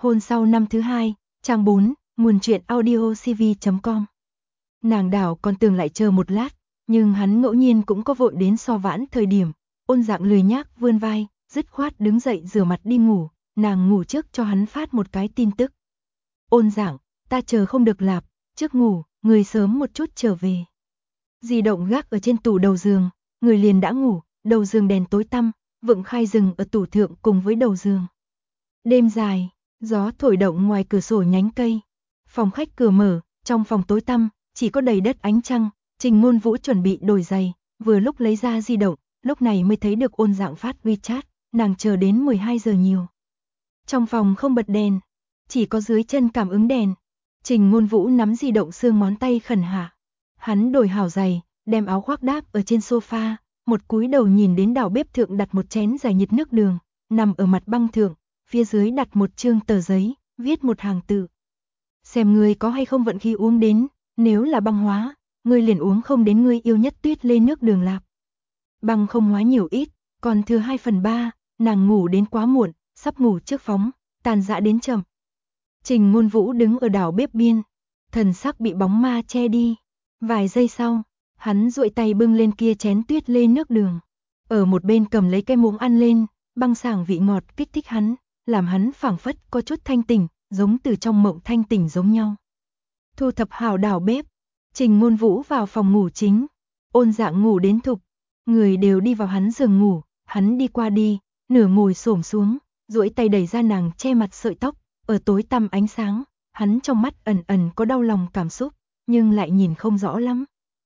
Hôn sau năm thứ hai, trang 4, nguồn truyện audiocv.com. Nàng đảo còn tưởng lại chờ một lát, nhưng hắn ngẫu nhiên cũng có vội đến so vãn thời điểm. Ôn Dạng lười nhác vươn vai, dứt khoát đứng dậy rửa mặt đi ngủ, nàng ngủ trước cho hắn phát một cái tin tức. Ôn Dạng, ta chờ không được lạp, trước ngủ, người sớm một chút trở về. Di động gác ở trên tủ đầu giường, người liền đã ngủ, đầu giường đèn tối tăm, vựng khai rừng ở tủ thượng cùng với đầu giường. Đêm dài, gió thổi động ngoài cửa sổ nhánh cây. Phòng khách cửa mở, trong phòng tối tăm, chỉ có đầy đất ánh trăng. Trình Ngôn Vũ chuẩn bị đổi giày, vừa lúc lấy ra di động, lúc này mới thấy được Ôn Dạng phát WeChat, nàng chờ đến 12 giờ nhiều. Trong phòng không bật đèn, chỉ có dưới chân cảm ứng đèn. Trình Ngôn Vũ nắm di động xương ngón tay khẩn hạ. Hắn đổi hảo giày, đem áo khoác đáp ở trên sofa, một cúi đầu nhìn đến đảo bếp thượng đặt một chén giải nhiệt nước đường, nằm ở mặt băng thượng, phía dưới đặt một chương tờ giấy, viết một hàng tự. Xem ngươi có hay không vận khí uống đến, nếu là băng hóa, ngươi liền uống không đến ngươi yêu nhất tuyết lê nước đường lạp. Băng không hóa nhiều ít, còn thừa 2/3, nàng ngủ đến quá muộn, sắp ngủ trước phóng, tàn dã đến chậm. Trình Ngôn Vũ đứng ở đảo bếp biên, thần sắc bị bóng ma che đi. Vài giây sau, hắn duỗi tay bưng lên kia chén tuyết lê nước đường. Ở một bên cầm lấy cái muỗng ăn lên, băng sảng vị ngọt kích thích hắn, làm hắn phảng phất có chút thanh tỉnh, giống từ trong mộng thanh tỉnh giống nhau. Thu thập hảo đảo bếp, Trình Ngôn Vũ vào phòng ngủ chính. Ôn Dạng ngủ đến thục, người đều đi vào hắn giường ngủ, hắn đi qua đi, nửa ngồi xổm xuống, duỗi tay đẩy ra nàng che mặt sợi tóc, ở tối tăm ánh sáng, hắn trong mắt ẩn ẩn có đau lòng cảm xúc, nhưng lại nhìn không rõ lắm.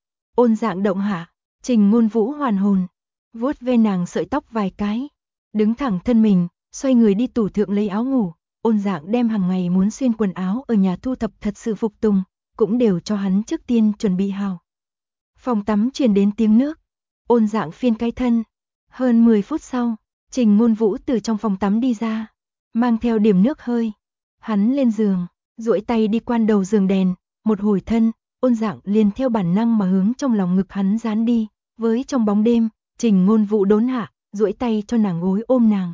Ôn Dạng động hạ, Trình Ngôn Vũ hoàn hồn, vuốt ve nàng sợi tóc vài cái, đứng thẳng thân mình, xoay người đi tủ thượng lấy áo ngủ. Ôn Dạng đem hàng ngày muốn xuyên quần áo ở nhà thu thập thật sự phục tùng, cũng đều cho hắn trước tiên chuẩn bị hào. Phòng tắm truyền đến tiếng nước, Ôn Dạng phiên cái thân. Hơn 10 phút sau, Trình Ngôn Vũ từ trong phòng tắm đi ra, mang theo điểm nước hơi. Hắn lên giường, duỗi tay đi quan đầu giường đèn, một hồi thân, Ôn Dạng liền theo bản năng mà hướng trong lòng ngực hắn dán đi. Với trong bóng đêm, Trình Ngôn Vũ đốn hạ, duỗi tay cho nàng gối ôm nàng.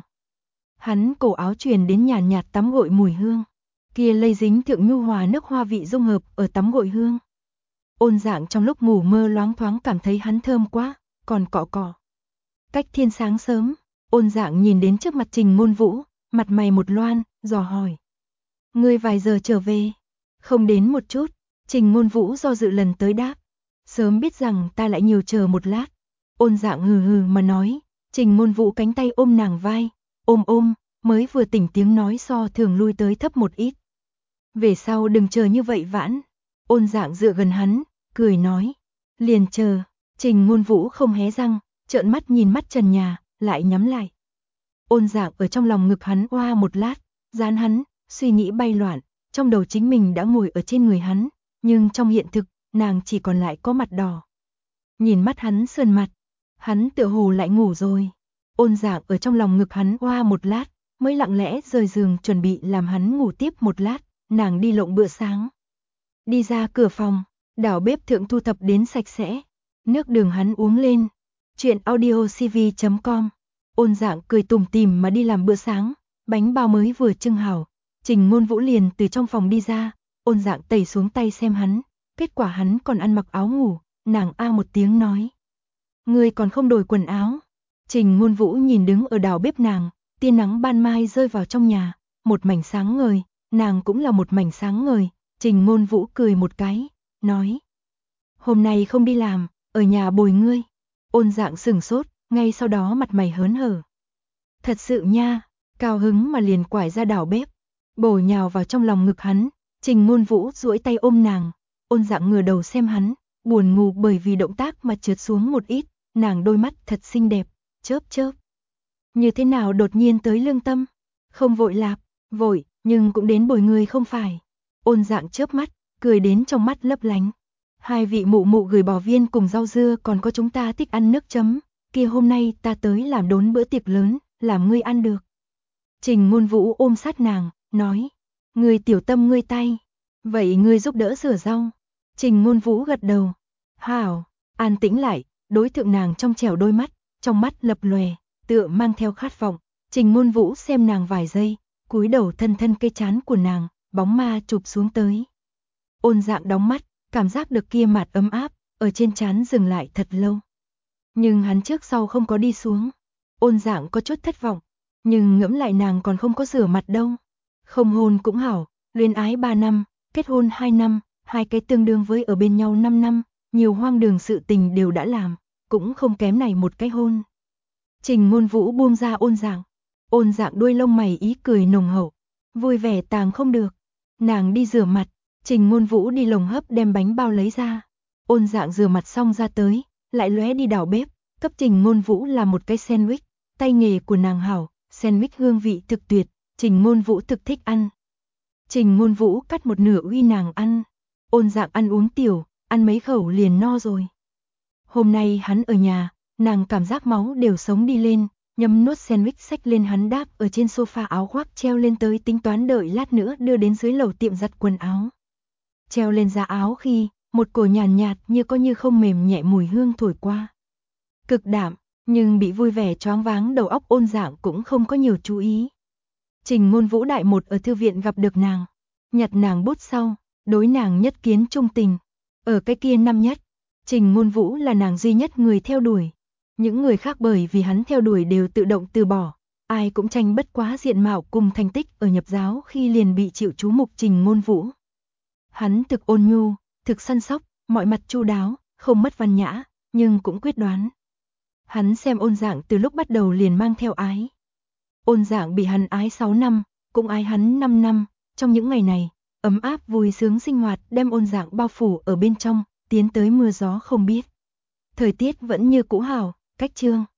Hắn cổ áo truyền đến nhàn nhạt tắm gội mùi hương, kia lây dính thượng nhu hòa nước hoa vị dung hợp ở tắm gội hương. Ôn Dạng trong lúc ngủ mơ loáng thoáng cảm thấy hắn thơm quá, còn cọ cọ. Cách thiên sáng sớm, Ôn Dạng nhìn đến trước mặt Trình Ngôn Vũ, mặt mày một loan, dò hỏi: "Ngươi vài giờ trở về?" "Không đến một chút." Trình Ngôn Vũ do dự lần tới đáp: "Sớm biết rằng ta lại nhiều chờ một lát." Ôn Dạng hừ hừ mà nói. Trình Ngôn Vũ cánh tay ôm nàng vai, ôm, mới vừa tỉnh tiếng nói so thường lui tới thấp một ít. "Về sau đừng chờ như vậy vãn." Ôn Dạng dựa gần hắn, cười nói: "Liền chờ." Trình Ngôn Vũ không hé răng, trợn mắt nhìn mắt trần nhà, lại nhắm lại. Ôn Dạng ở trong lòng ngực hắn oa một lát, dán hắn, suy nghĩ bay loạn, trong đầu chính mình đã ngồi ở trên người hắn, nhưng trong hiện thực, nàng chỉ còn lại có mặt đỏ. Nhìn mắt hắn sườn mặt, hắn tựa hồ lại ngủ rồi. Ôn Dạng ở trong lòng ngực hắn oa một lát, mới lặng lẽ rời giường chuẩn bị làm hắn ngủ tiếp một lát, nàng đi lộng bữa sáng. Đi ra cửa phòng, đảo bếp thượng thu thập đến sạch sẽ, nước đường hắn uống lên. Truyện audiocv.com. Ôn Dạng cười tủm tỉm mà đi làm bữa sáng, bánh bao mới vừa trưng hảo. Trình Ngôn Vũ liền từ trong phòng đi ra, Ôn Dạng tẩy xuống tay xem hắn, kết quả hắn còn ăn mặc áo ngủ, nàng a một tiếng nói: "Ngươi còn không đổi quần áo?" Trình Ngôn Vũ nhìn đứng ở đảo bếp nàng, tia nắng ban mai rơi vào trong nhà, một mảnh sáng ngời, nàng cũng là một mảnh sáng ngời. Trình Ngôn Vũ cười một cái, nói: "Hôm nay không đi làm, ở nhà bồi ngươi." Ôn Dạng sửng sốt, ngay sau đó mặt mày hớn hở. "Thật sự nha." Cao hứng mà liền quải ra đảo bếp, bổ nhào vào trong lòng ngực hắn. Trình Ngôn Vũ duỗi tay ôm nàng, Ôn Dạng ngửa đầu xem hắn, buồn ngủ bởi vì động tác mà trượt xuống một ít, nàng đôi mắt thật xinh đẹp, chớp chớp. "Như thế nào đột nhiên tới lương tâm?" "Không vội lạp." "Vội, nhưng cũng đến bồi người không phải." Ôn Dạng chớp mắt, cười đến trong mắt lấp lánh. "Hai vị mụ mụ gửi bò viên cùng rau dưa còn có chúng ta thích ăn nước chấm, kia hôm nay ta tới làm đốn bữa tiệc lớn, làm ngươi ăn được." Trình Ngôn Vũ ôm sát nàng, nói: "Ngươi tiểu tâm ngươi tay, vậy ngươi giúp đỡ rửa rau." Trình Ngôn Vũ gật đầu. "Hảo." An tĩnh lại, đối thượng nàng trong trẻo đôi mắt, trong mắt lập lòe, tựa mang theo khát vọng. Trình Ngôn Vũ xem nàng vài giây, cúi đầu thân thân cây trán của nàng, bóng ma chụp xuống tới. Ôn Dạng đóng mắt, cảm giác được kia mặt ấm áp, ở trên trán dừng lại thật lâu. Nhưng hắn trước sau không có đi xuống. Ôn Dạng có chút thất vọng, nhưng ngẫm lại nàng còn không có rửa mặt đâu. Không hôn cũng hảo, luyến ái 3 năm, kết hôn 2 năm, hai cái tương đương với ở bên nhau 5 năm, nhiều hoang đường sự tình đều đã làm, cũng không kém này một cái hôn. Trình Ngôn Vũ buông ra Ôn Dạng đuôi lông mày ý cười nồng hậu, vui vẻ tàng không được. Nàng đi rửa mặt, Trình Ngôn Vũ đi lồng hấp đem bánh bao lấy ra. Ôn Dạng rửa mặt xong ra tới, lại lóe đi đảo bếp, cấp Trình Ngôn Vũ làm một cái sandwich, tay nghề của nàng hảo, sandwich hương vị thực tuyệt, Trình Ngôn Vũ thực thích ăn. Trình Ngôn Vũ cắt một nửa uy nàng ăn. Ôn Dạng ăn uống tiểu, ăn mấy khẩu liền no rồi. Hôm nay hắn ở nhà, nàng cảm giác máu đều sống đi lên, nhấm nuốt sandwich xách lên hắn đáp ở trên sofa áo khoác treo lên tới tính toán đợi lát nữa đưa đến dưới lầu tiệm giặt quần áo. Treo lên giá áo khi, một cổ nhàn nhạt như có như không mềm nhẹ mùi hương thổi qua. Cực đạm, nhưng bị vui vẻ choáng váng đầu óc Ôn Dạng cũng không có nhiều chú ý. Trình Ngôn Vũ đại một ở thư viện gặp được nàng, nhặt nàng bút sau, đối nàng nhất kiến trung tình. Ở cái kia năm nhất, Trình Ngôn Vũ là nàng duy nhất người theo đuổi. Những người khác bởi vì hắn theo đuổi đều tự động từ bỏ, ai cũng tranh bất quá diện mạo cùng thành tích ở nhập giáo khi liền bị chịu chú mục Trình Ngôn Vũ. Hắn thực ôn nhu, thực săn sóc, mọi mặt chu đáo, không mất văn nhã, nhưng cũng quyết đoán. Hắn xem Ôn Dạng từ lúc bắt đầu liền mang theo ái. Ôn Dạng bị hắn ái 6 năm, cũng ái hắn 5 năm, trong những ngày này, ấm áp vui sướng sinh hoạt đem Ôn Dạng bao phủ ở bên trong, tiến tới mưa gió không biết. Thời tiết vẫn như cũ hảo, cách trương.